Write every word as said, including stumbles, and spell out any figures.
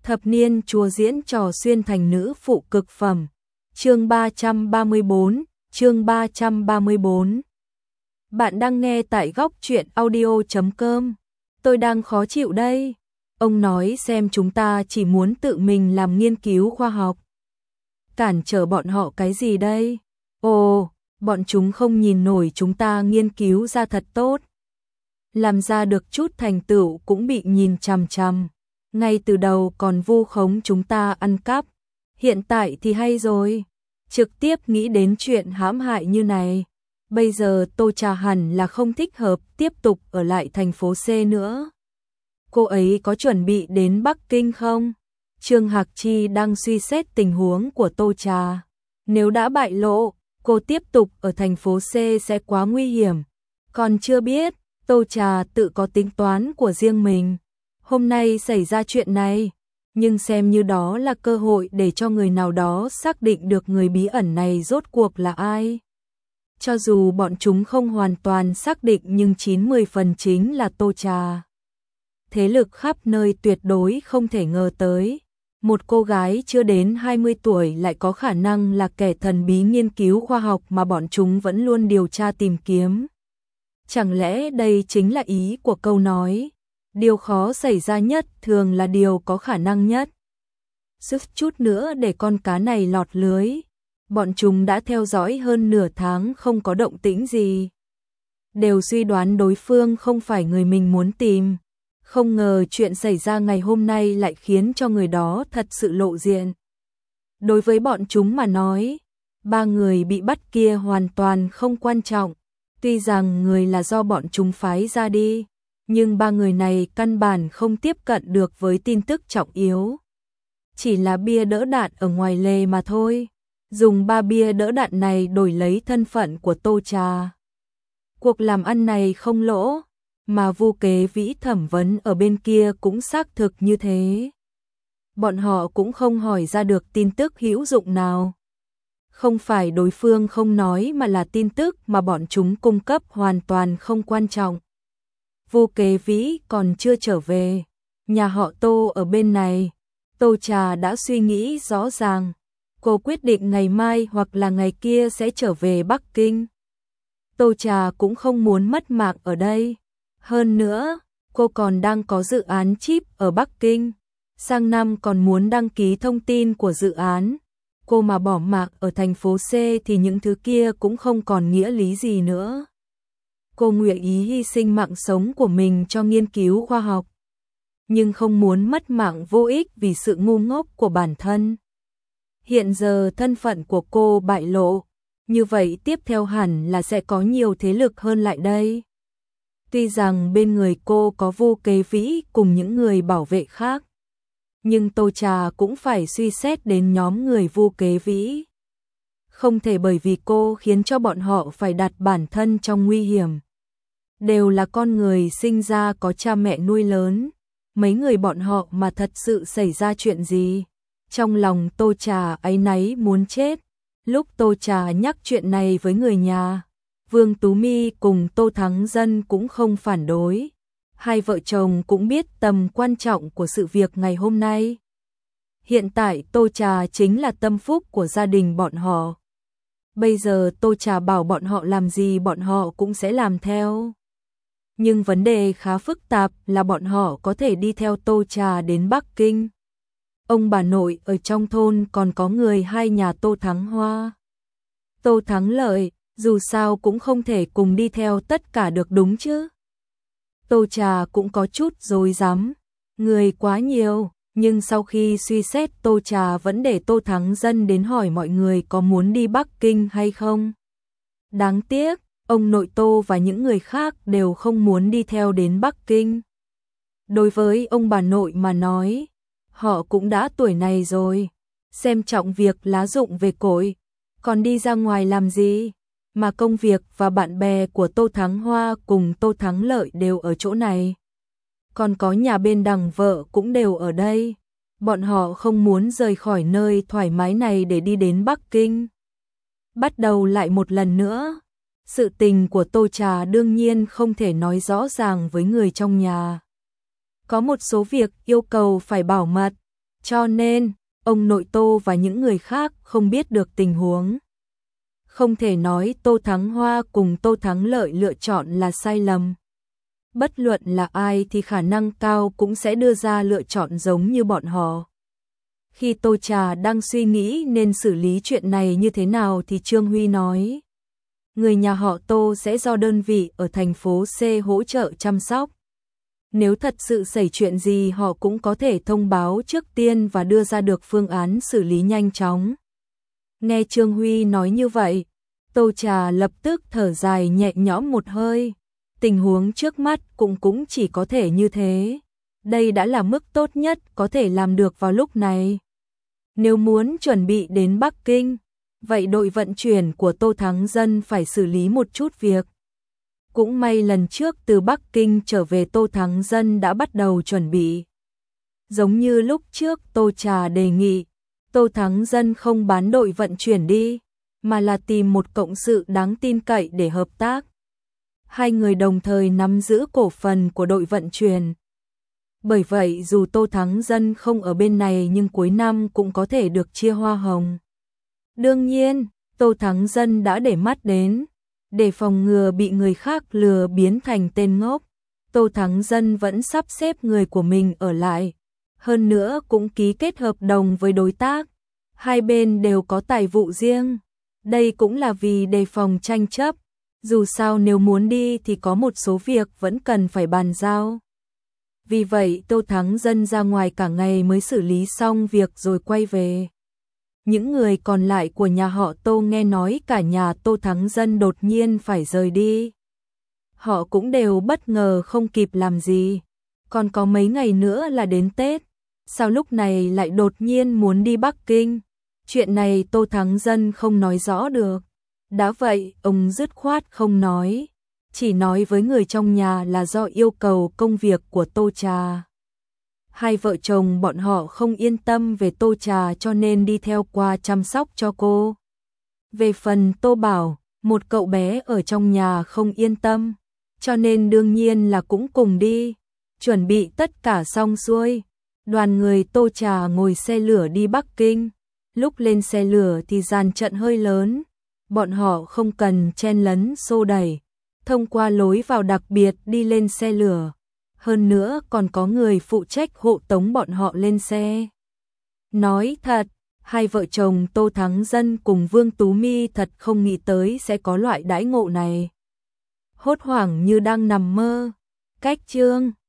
Thập niên chùa diễn trò xuyên thành nữ phụ cực phẩm. Chương ba trăm ba mươi bốn, chương ba trăm ba mươi bốn. Bạn đang nghe tại góc truyện audio chấm com. Tôi đang khó chịu đây. Ông nói xem chúng ta chỉ muốn tự mình làm nghiên cứu khoa học. Cản trở bọn họ cái gì đây? Ồ, bọn chúng không nhìn nổi chúng ta nghiên cứu ra thật tốt. Làm ra được chút thành tựu cũng bị nhìn chằm chằm. Ngay từ đầu còn vu khống chúng ta ăn cắp. Hiện tại thì hay rồi. Trực tiếp nghĩ đến chuyện hãm hại như này. Bây giờ Tô Trà hẳn là không thích hợp tiếp tục ở lại thành phố C nữa. Cô ấy có chuẩn bị đến Bắc Kinh không? Trương Hạc Chi đang suy xét tình huống của Tô Trà. Nếu đã bại lộ, cô tiếp tục ở thành phố C sẽ quá nguy hiểm. Còn chưa biết, Tô Trà tự có tính toán của riêng mình. Hôm nay xảy ra chuyện này, nhưng xem như đó là cơ hội để cho người nào đó xác định được người bí ẩn này rốt cuộc là ai. Cho dù bọn chúng không hoàn toàn xác định nhưng chín mươi phần chính là Tô Trà. Thế lực khắp nơi tuyệt đối không thể ngờ tới. Một cô gái chưa đến hai mươi tuổi lại có khả năng là kẻ thần bí nghiên cứu khoa học mà bọn chúng vẫn luôn điều tra tìm kiếm. Chẳng lẽ đây chính là ý của câu nói? Điều khó xảy ra nhất thường là điều có khả năng nhất. Sức chút nữa để con cá này lọt lưới. Bọn chúng đã theo dõi hơn nửa tháng không có động tĩnh gì. Đều suy đoán đối phương không phải người mình muốn tìm. Không ngờ chuyện xảy ra ngày hôm nay lại khiến cho người đó thật sự lộ diện. Đối với bọn chúng mà nói, ba người bị bắt kia hoàn toàn không quan trọng. Tuy rằng người là do bọn chúng phái ra đi, nhưng ba người này căn bản không tiếp cận được với tin tức trọng yếu. Chỉ là bia đỡ đạn ở ngoài lề mà thôi. Dùng ba bia đỡ đạn này đổi lấy thân phận của Tô Trà. Cuộc làm ăn này không lỗ, mà Vu Kế Vĩ thẩm vấn ở bên kia cũng xác thực như thế. Bọn họ cũng không hỏi ra được tin tức hữu dụng nào. Không phải đối phương không nói mà là tin tức mà bọn chúng cung cấp hoàn toàn không quan trọng. Vu Kế Vĩ còn chưa trở về, nhà họ Tô ở bên này. Tô Trà đã suy nghĩ rõ ràng, cô quyết định ngày mai hoặc là ngày kia sẽ trở về Bắc Kinh. Tô Trà cũng không muốn mất mạng ở đây. Hơn nữa, cô còn đang có dự án chip ở Bắc Kinh. Sang năm còn muốn đăng ký thông tin của dự án. Cô mà bỏ mạng ở thành phố C thì những thứ kia cũng không còn nghĩa lý gì nữa. Cô nguyện ý hy sinh mạng sống của mình cho nghiên cứu khoa học, nhưng không muốn mất mạng vô ích vì sự ngu ngốc của bản thân. Hiện giờ thân phận của cô bại lộ, như vậy tiếp theo hẳn là sẽ có nhiều thế lực hơn lại đây. Tuy rằng bên người cô có Vu Kế Vĩ cùng những người bảo vệ khác, nhưng Tô Trà cũng phải suy xét đến nhóm người Vu Kế Vĩ. Không thể bởi vì cô khiến cho bọn họ phải đặt bản thân trong nguy hiểm. Đều là con người sinh ra có cha mẹ nuôi lớn. Mấy người bọn họ mà thật sự xảy ra chuyện gì? Trong lòng Tô Trà áy náy muốn chết. Lúc Tô Trà nhắc chuyện này với người nhà, Vương Tú My cùng Tô Thắng Dân cũng không phản đối. Hai vợ chồng cũng biết tầm quan trọng của sự việc ngày hôm nay. Hiện tại Tô Trà chính là tâm phúc của gia đình bọn họ. Bây giờ Tô Trà bảo bọn họ làm gì bọn họ cũng sẽ làm theo. Nhưng vấn đề khá phức tạp là bọn họ có thể đi theo Tô Trà đến Bắc Kinh. Ông bà nội ở trong thôn còn có người hai nhà Tô Thắng Hoa, Tô Thắng Lợi, dù sao cũng không thể cùng đi theo tất cả được đúng chứ. Tô Trà cũng có chút rối rắm, người quá nhiều, nhưng sau khi suy xét Tô Trà vẫn để Tô Thắng Dân đến hỏi mọi người có muốn đi Bắc Kinh hay không. Đáng tiếc, ông nội Tô và những người khác đều không muốn đi theo đến Bắc Kinh. Đối với ông bà nội mà nói, họ cũng đã tuổi này rồi, xem trọng việc lá rụng về cội, còn đi ra ngoài làm gì, mà công việc và bạn bè của Tô Thắng Hoa cùng Tô Thắng Lợi đều ở chỗ này. Còn có nhà bên đằng vợ cũng đều ở đây, bọn họ không muốn rời khỏi nơi thoải mái này để đi đến Bắc Kinh. Bắt đầu lại một lần nữa. Sự tình của Tô Trà đương nhiên không thể nói rõ ràng với người trong nhà. Có một số việc yêu cầu phải bảo mật, Cho nên, ông nội Tô và những người khác không biết được tình huống. Không thể nói Tô Thắng Hoa cùng Tô Thắng Lợi lựa chọn là sai lầm. Bất luận là ai thì khả năng cao cũng sẽ đưa ra lựa chọn giống như bọn họ. Khi Tô Trà đang suy nghĩ nên xử lý chuyện này như thế nào thì Trương Huy nói. Người nhà họ Tô sẽ do đơn vị ở thành phố C hỗ trợ chăm sóc. Nếu thật sự xảy chuyện gì họ cũng có thể thông báo trước tiên và đưa ra được phương án xử lý nhanh chóng. Nghe Trương Huy nói như vậy, Tô Trà lập tức thở dài nhẹ nhõm một hơi. Tình huống trước mắt cũng cũng chỉ có thể như thế. Đây đã là mức tốt nhất có thể làm được vào lúc này. Nếu muốn chuẩn bị đến Bắc Kinh, vậy đội vận chuyển của Tô Thắng Dân phải xử lý một chút việc. Cũng may lần trước từ Bắc Kinh trở về Tô Thắng Dân đã bắt đầu chuẩn bị. Giống như lúc trước Tô Trà đề nghị, Tô Thắng Dân không bán đội vận chuyển đi, mà là tìm một cộng sự đáng tin cậy để hợp tác. Hai người đồng thời nắm giữ cổ phần của đội vận chuyển. Bởi vậy dù Tô Thắng Dân không ở bên này nhưng cuối năm cũng có thể được chia hoa hồng. Đương nhiên, Tô Thắng Dân đã để mắt đến. Để phòng ngừa bị người khác lừa biến thành tên ngốc, Tô Thắng Dân vẫn sắp xếp người của mình ở lại. Hơn nữa cũng ký kết hợp đồng với đối tác. Hai bên đều có tài vụ riêng. Đây cũng là vì đề phòng tranh chấp. Dù sao nếu muốn đi thì có một số việc vẫn cần phải bàn giao. Vì vậy Tô Thắng Dân ra ngoài cả ngày mới xử lý xong việc rồi quay về. Những người còn lại của nhà họ Tô nghe nói cả nhà Tô Thắng Dân đột nhiên phải rời đi. Họ cũng đều bất ngờ không kịp làm gì. Còn có mấy ngày nữa là đến Tết. Sao lúc này lại đột nhiên muốn đi Bắc Kinh? Chuyện này Tô Thắng Dân không nói rõ được. Đã vậy, ông dứt khoát không nói. Chỉ nói với người trong nhà là do yêu cầu công việc của Tô Trà. Hai vợ chồng bọn họ không yên tâm về Tô Trà cho nên đi theo qua chăm sóc cho cô. Về phần Tô Bảo, một cậu bé ở trong nhà không yên tâm, cho nên đương nhiên là cũng cùng đi. Chuẩn bị tất cả xong xuôi, đoàn người Tô Trà ngồi xe lửa đi Bắc Kinh. Lúc lên xe lửa thì dàn trận hơi lớn, bọn họ không cần chen lấn xô đẩy, thông qua lối vào đặc biệt đi lên xe lửa. Hơn nữa còn có người phụ trách hộ tống bọn họ lên xe. Nói thật, hai vợ chồng Tô Thắng Dân cùng Vương Tú My thật không nghĩ tới sẽ có loại đãi ngộ này. Hốt hoảng như đang nằm mơ. Cách chương